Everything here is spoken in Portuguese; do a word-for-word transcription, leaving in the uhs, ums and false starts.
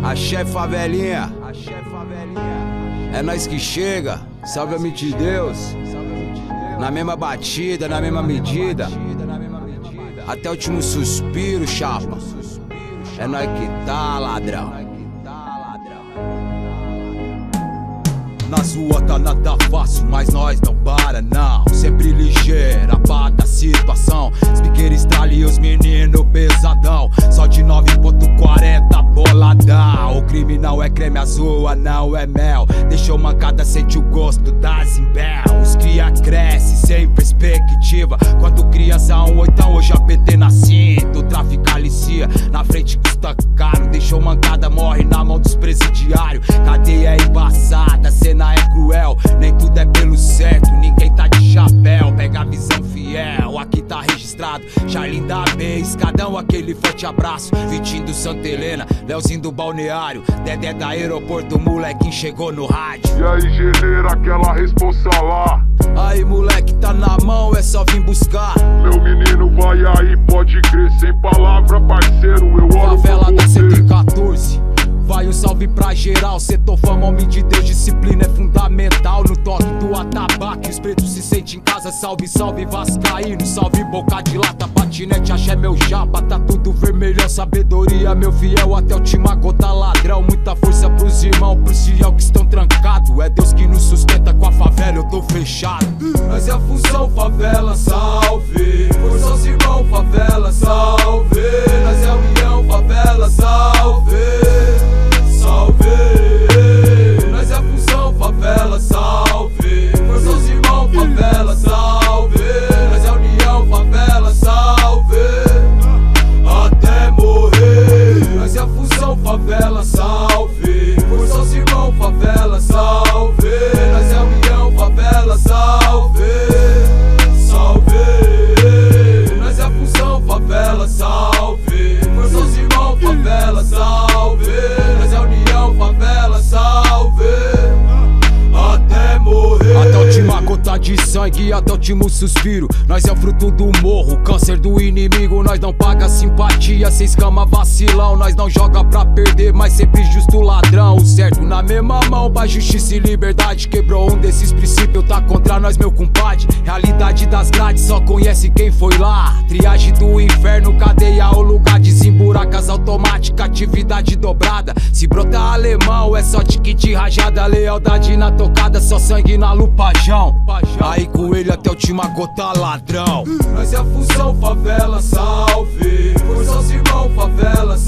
Axé favelinha, é nós que chega, salve-me-te Deus. Na mesma batida, na mesma medida, até o último suspiro, chapa. É nós que tá, ladrão. Nas ruas tá nada fácil, mas nós não para não. Sempre ligeira, pá da situação. Os piqueiros estrali, os meninos pesadão. Só de nove ponto quarenta boladão. O crime não é creme azul, não é mel. Deixou mancada, sente o gosto das imbel. Os cria cresce sem perspectiva. Quando criança um oitão, hoje a P T na cinta. O tráfico alicia, na frente custa caro. Deixou mancada, morre na mão dos presidiários. Cadeia é embaçada, cena é cruel, nem tudo é pelo certo, ninguém tá de chapéu. Pega a visão fiel, aqui tá registrado Charlin da B, escadão, aquele forte abraço. Vitinho do Santa Helena, Leozinho do Balneário, Dedé da aeroporto, molequinho chegou no rádio. E aí, geleira, aquela responsa lá. Aí, moleque, tá na mão, é só vir buscar. Meu menino, vai aí, pode crer. Sem palavra, parceiro, eu oro Favela da você. cento e quatorze. Vai um salve pra geral, setor fama, homem de Deus, disciplina é fundamental. No toque do atabaque, os pretos se sentem em casa. Salve, salve vascaíno, salve boca de lata, patinete, axé meu japa. Tá tudo vermelhão, sabedoria meu fiel, até o timagota ladrão. Muita força pros irmãos, pros fiel que estão trancados. É Deus que nos sustenta, com a favela eu tô fechado. Mas é a função, favela, salve. Força aos irmãos, favela, salve. Nós é a união, favela, salve. Salve, nós é a função, favela, salve. Força aos irmãos, favela, salve. Nós é a união, favela, salve. Até morrer. Nós é a função, favela, salve. Força aos irmãos, favela, salve. Nós é a união, favela, salve. Salve, nós é a função, favela, salve. Força aos irmãos, favela, salve. Favela, salve, até morrer. Até a última gota de sangue, até o último suspiro. Nós é o fruto do morro, câncer do inimigo. Nós não paga simpatia, cê escama vacilão. Nós não joga pra perder, mas sempre justo ladrão. O certo na mesma mão, pra justiça e liberdade. Quebrou um desses princípios, tá contra nós, meu compadre. Realidade das grades, só conhece quem foi lá. Triagem do inferno, cadeia o lugar. Desemburacas automática, atividade dobrada. Se brotar alemão, é só tique de rajada. Lealdade na tocada, só sangue na lupajão. Aí com ele até a última gota, ladrão. Nós é a função, favela, salve. Força aos irmãos, favela, salve.